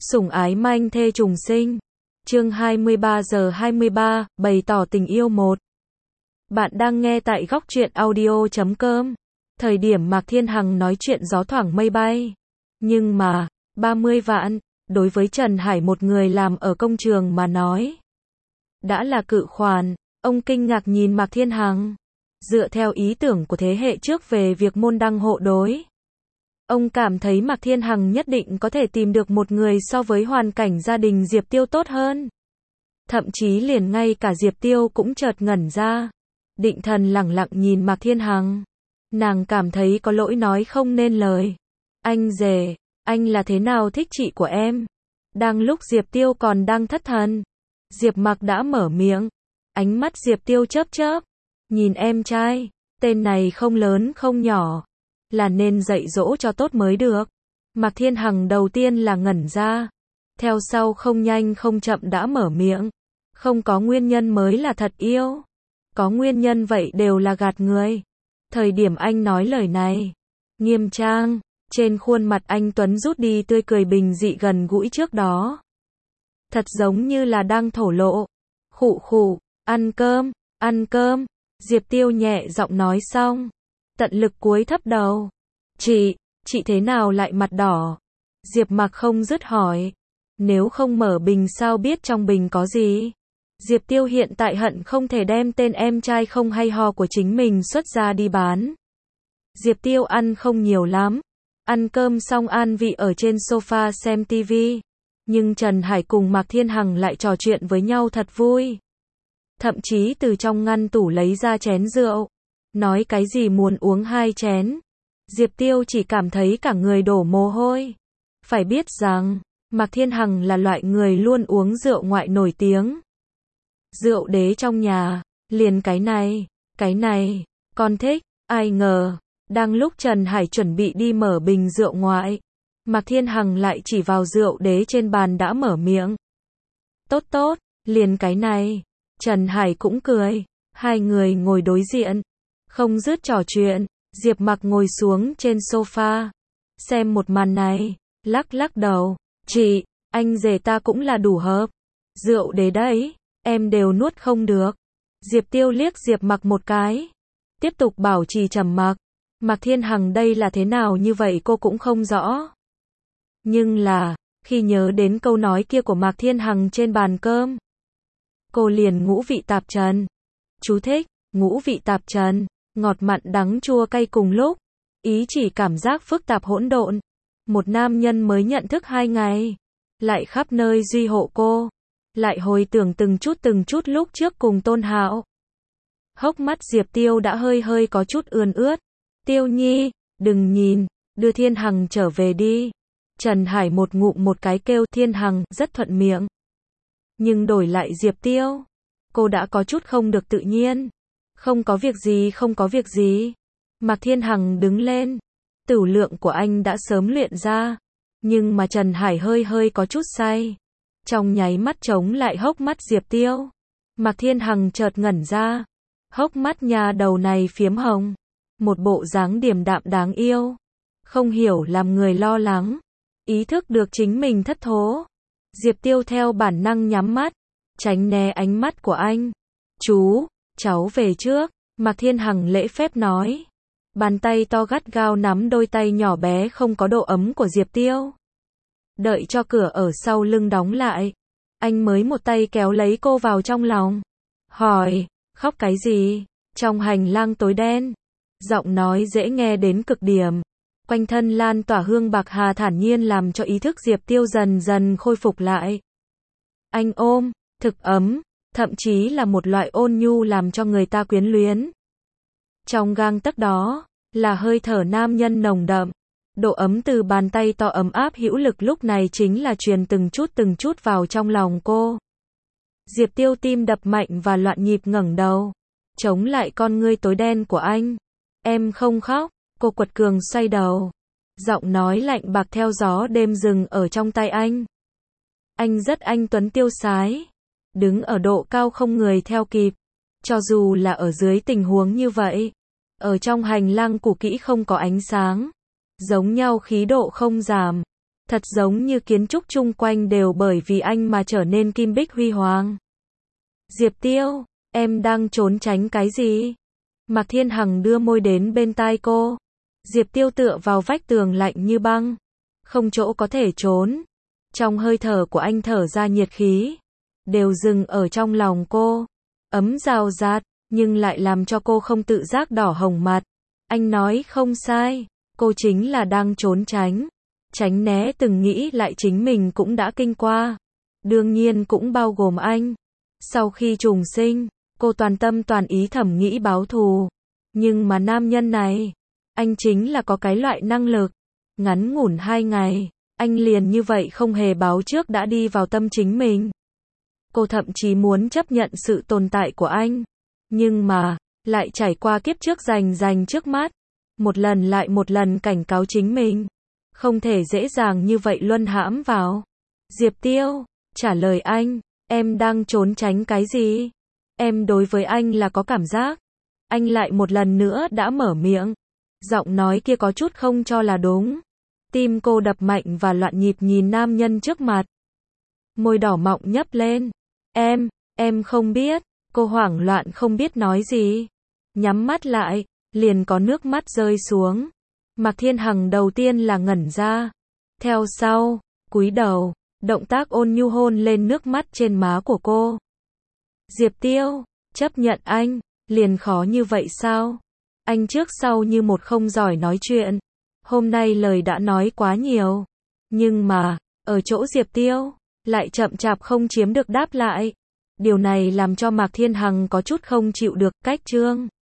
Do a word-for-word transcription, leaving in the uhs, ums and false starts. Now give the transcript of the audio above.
Sủng ái manh thê trùng sinh. Chương hai mươi ba giờ hai mươi ba, bày tỏ tình yêu một. Bạn đang nghe tại góc truyện audio chấm com. Thời điểm Mạc Thiên Hằng nói chuyện gió thoảng mây bay. Nhưng mà, ba mươi vạn, đối với Trần Hải một người làm ở công trường mà nói, đã là cự khoản. Ông kinh ngạc nhìn Mạc Thiên Hằng. Dựa theo ý tưởng của thế hệ trước về việc môn đăng hộ đối, ông cảm thấy Mạc Thiên Hằng nhất định có thể tìm được một người so với hoàn cảnh gia đình Diệp Tiêu tốt hơn. Thậm chí liền ngay cả Diệp Tiêu cũng chợt ngẩn ra. Định Thần lẳng lặng nhìn Mạc Thiên Hằng. Nàng cảm thấy có lỗi nói không nên lời. Anh rể, anh là thế nào thích chị của em? Đang lúc Diệp Tiêu còn đang thất thần, Diệp Mạc đã mở miệng. Ánh mắt Diệp Tiêu chớp chớp. Nhìn em trai, tên này không lớn không nhỏ, là nên dạy dỗ cho tốt mới được. Mạc Thiên Hằng đầu tiên là ngẩn ra, theo sau không nhanh không chậm đã mở miệng. Không có nguyên nhân mới là thật yêu. Có nguyên nhân vậy đều là gạt người. Thời điểm anh nói lời này, nghiêm trang, trên khuôn mặt anh Tuấn rút đi tươi cười bình dị gần gũi trước đó. Thật giống như là đang thổ lộ. Khụ khụ, ăn cơm, ăn cơm. Diệp Tiêu nhẹ giọng nói xong, tận lực cúi thấp đầu. Chị, chị thế nào lại mặt đỏ? Diệp Mạc không dứt hỏi. Nếu không mở bình sao biết trong bình có gì? Diệp Tiêu hiện tại hận không thể đem tên em trai không hay ho của chính mình xuất ra đi bán. Diệp Tiêu ăn không nhiều lắm. Ăn cơm xong an vị ở trên sofa xem tivi. Nhưng Trần Hải cùng Mạc Thiên Hằng lại trò chuyện với nhau thật vui. Thậm chí từ trong ngăn tủ lấy ra chén rượu. Nói cái gì muốn uống hai chén. Diệp Tiêu chỉ cảm thấy cả người đổ mồ hôi. Phải biết rằng, Mạc Thiên Hằng là loại người luôn uống rượu ngoại nổi tiếng. Rượu đế trong nhà, liền cái này, cái này, con thích, ai ngờ. Đang lúc Trần Hải chuẩn bị đi mở bình rượu ngoại, Mạc Thiên Hằng lại chỉ vào rượu đế trên bàn đã mở miệng. Tốt tốt, liền cái này. Trần Hải cũng cười. Hai người ngồi đối diện, không dứt trò chuyện. Diệp Mạc ngồi xuống trên sofa, xem một màn này, lắc lắc đầu. Chị, anh rể ta cũng là đủ hợp. Rượu đế đấy, em đều nuốt không được. Diệp Tiêu liếc Diệp Mạc một cái, tiếp tục bảo trì trầm mặc. Mạc Thiên Hằng đây là thế nào như vậy cô cũng không rõ. Nhưng là, khi nhớ đến câu nói kia của Mạc Thiên Hằng trên bàn cơm, cô liền ngũ vị tạp trần. Chú thích, ngũ vị tạp trần, ngọt mặn đắng chua cay cùng lúc, ý chỉ cảm giác phức tạp hỗn độn. Một nam nhân mới nhận thức hai ngày, lại khắp nơi duy hộ cô, lại hồi tưởng từng chút từng chút lúc trước cùng Tôn Hạo. Hốc mắt Diệp Tiêu đã hơi hơi có chút ươn ướt. Tiêu Nhi, đừng nhìn, đưa Thiên Hằng trở về đi. Trần Hải một ngụm một cái kêu Thiên Hằng, rất thuận miệng. Nhưng đổi lại Diệp Tiêu, cô đã có chút không được tự nhiên. Không có việc gì, không có việc gì. Mạc Thiên Hằng đứng lên. Tửu lượng của anh đã sớm luyện ra. Nhưng mà Trần Hải hơi hơi có chút say. Trong nháy mắt chống lại hốc mắt Diệp Tiêu. Mạc Thiên Hằng chợt ngẩn ra. Hốc mắt nhà đầu này phiếm hồng. Một bộ dáng điềm đạm đáng yêu. Không hiểu làm người lo lắng. Ý thức được chính mình thất thố. Diệp Tiêu theo bản năng nhắm mắt, tránh né ánh mắt của anh. Chú, cháu về trước. Mạc Thiên Hằng lễ phép nói. Bàn tay to gắt gao nắm đôi tay nhỏ bé không có độ ấm của Diệp Tiêu. Đợi cho cửa ở sau lưng đóng lại, anh mới một tay kéo lấy cô vào trong lòng. Hỏi, khóc cái gì? Trong hành lang tối đen, giọng nói dễ nghe đến cực điểm. Quanh thân lan tỏa hương bạc hà thản nhiên làm cho ý thức Diệp Tiêu dần dần khôi phục lại. Anh ôm, thực ấm, thậm chí là một loại ôn nhu làm cho người ta quyến luyến. Trong gang tấc đó, là hơi thở nam nhân nồng đậm. Độ ấm từ bàn tay to ấm áp hữu lực lúc này chính là truyền từng chút từng chút vào trong lòng cô. Diệp Tiêu tim đập mạnh và loạn nhịp ngẩng đầu, chống lại con ngươi tối đen của anh. Em không khóc. Cô quật cường xoay đầu. Giọng nói lạnh bạc theo gió đêm rừng ở trong tay anh. Anh rất anh tuấn tiêu sái. Đứng ở độ cao không người theo kịp. Cho dù là ở dưới tình huống như vậy. Ở trong hành lang cũ kỹ không có ánh sáng. Giống nhau khí độ không giảm. Thật giống như kiến trúc chung quanh đều bởi vì anh mà trở nên kim bích huy hoàng. Diệp Tiêu, em đang trốn tránh cái gì? Mạc Thiên Hằng đưa môi đến bên tai cô. Diệp Tiêu tựa vào vách tường lạnh như băng. Không chỗ có thể trốn. Trong hơi thở của anh thở ra nhiệt khí. Đều dừng ở trong lòng cô. Ấm rào rạt, nhưng lại làm cho cô không tự giác đỏ hồng mặt. Anh nói không sai. Cô chính là đang trốn tránh. Tránh né từng nghĩ lại chính mình cũng đã kinh qua. Đương nhiên cũng bao gồm anh. Sau khi trùng sinh, cô toàn tâm toàn ý thẩm nghĩ báo thù. Nhưng mà nam nhân này, anh chính là có cái loại năng lực. Ngắn ngủn hai ngày, anh liền như vậy không hề báo trước đã đi vào tâm chính mình. Cô thậm chí muốn chấp nhận sự tồn tại của anh. Nhưng mà, lại trải qua kiếp trước rành rành trước mắt. Một lần lại một lần cảnh cáo chính mình. Không thể dễ dàng như vậy luân hãm vào. Diệp Tiêu, trả lời anh, em đang trốn tránh cái gì? Em đối với anh là có cảm giác. Anh lại một lần nữa đã mở miệng. Giọng nói kia có chút không cho là đúng. Tim cô đập mạnh và loạn nhịp nhìn nam nhân trước mặt. Môi đỏ mọng nhấp lên. Em, em không biết. Cô hoảng loạn không biết nói gì. Nhắm mắt lại, liền có nước mắt rơi xuống. Mạc Thiên Hằng đầu tiên là ngẩn ra. Theo sau, cúi đầu, động tác ôn nhu hôn lên nước mắt trên má của cô. Diệp Tiêu, chấp nhận anh, liền khó như vậy sao? Anh trước sau như một không giỏi nói chuyện. Hôm nay lời đã nói quá nhiều. Nhưng mà, ở chỗ Diệp Tiêu, lại chậm chạp không chiếm được đáp lại. Điều này làm cho Mạc Thiên Hằng có chút không chịu được, cách trương.